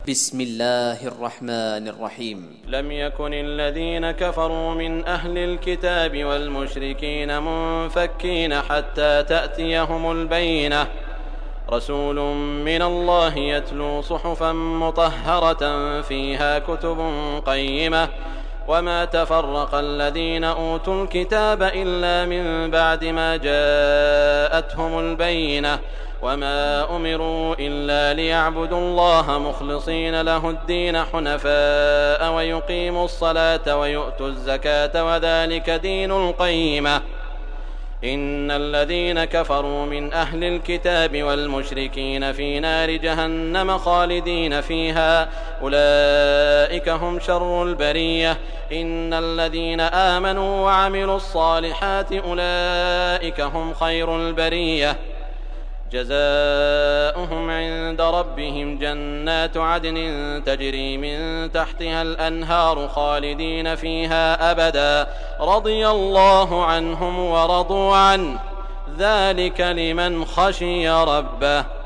بسم الله الرحمن الرحيم. لم يكن الذين كفروا من أهل الكتاب والمشركين منفكين حتى تأتيهم البينة، رسول من الله يتلو صحفا مطهرة فيها كتب قيمة، وما تفرق الذين أوتوا الكتاب إلا من بعد ما جاءتهم البينة، وما أمروا إلا ليعبدوا الله مخلصين له الدين حنفاء ويقيموا الصلاة ويؤتوا الزكاة وذلك دين القيمة. إن الذين كفروا من أهل الكتاب والمشركين في نار جهنم خالدين فيها أولئك هم شر البرية. إن الذين آمنوا وعملوا الصالحات أولئك هم خير البرية. جزاؤهم عند ربهم جنات عدن تجري من تحتها الأنهار خالدين فيها أبدا، رضي الله عنهم ورضوا عنه، ذلك لمن خشي ربه.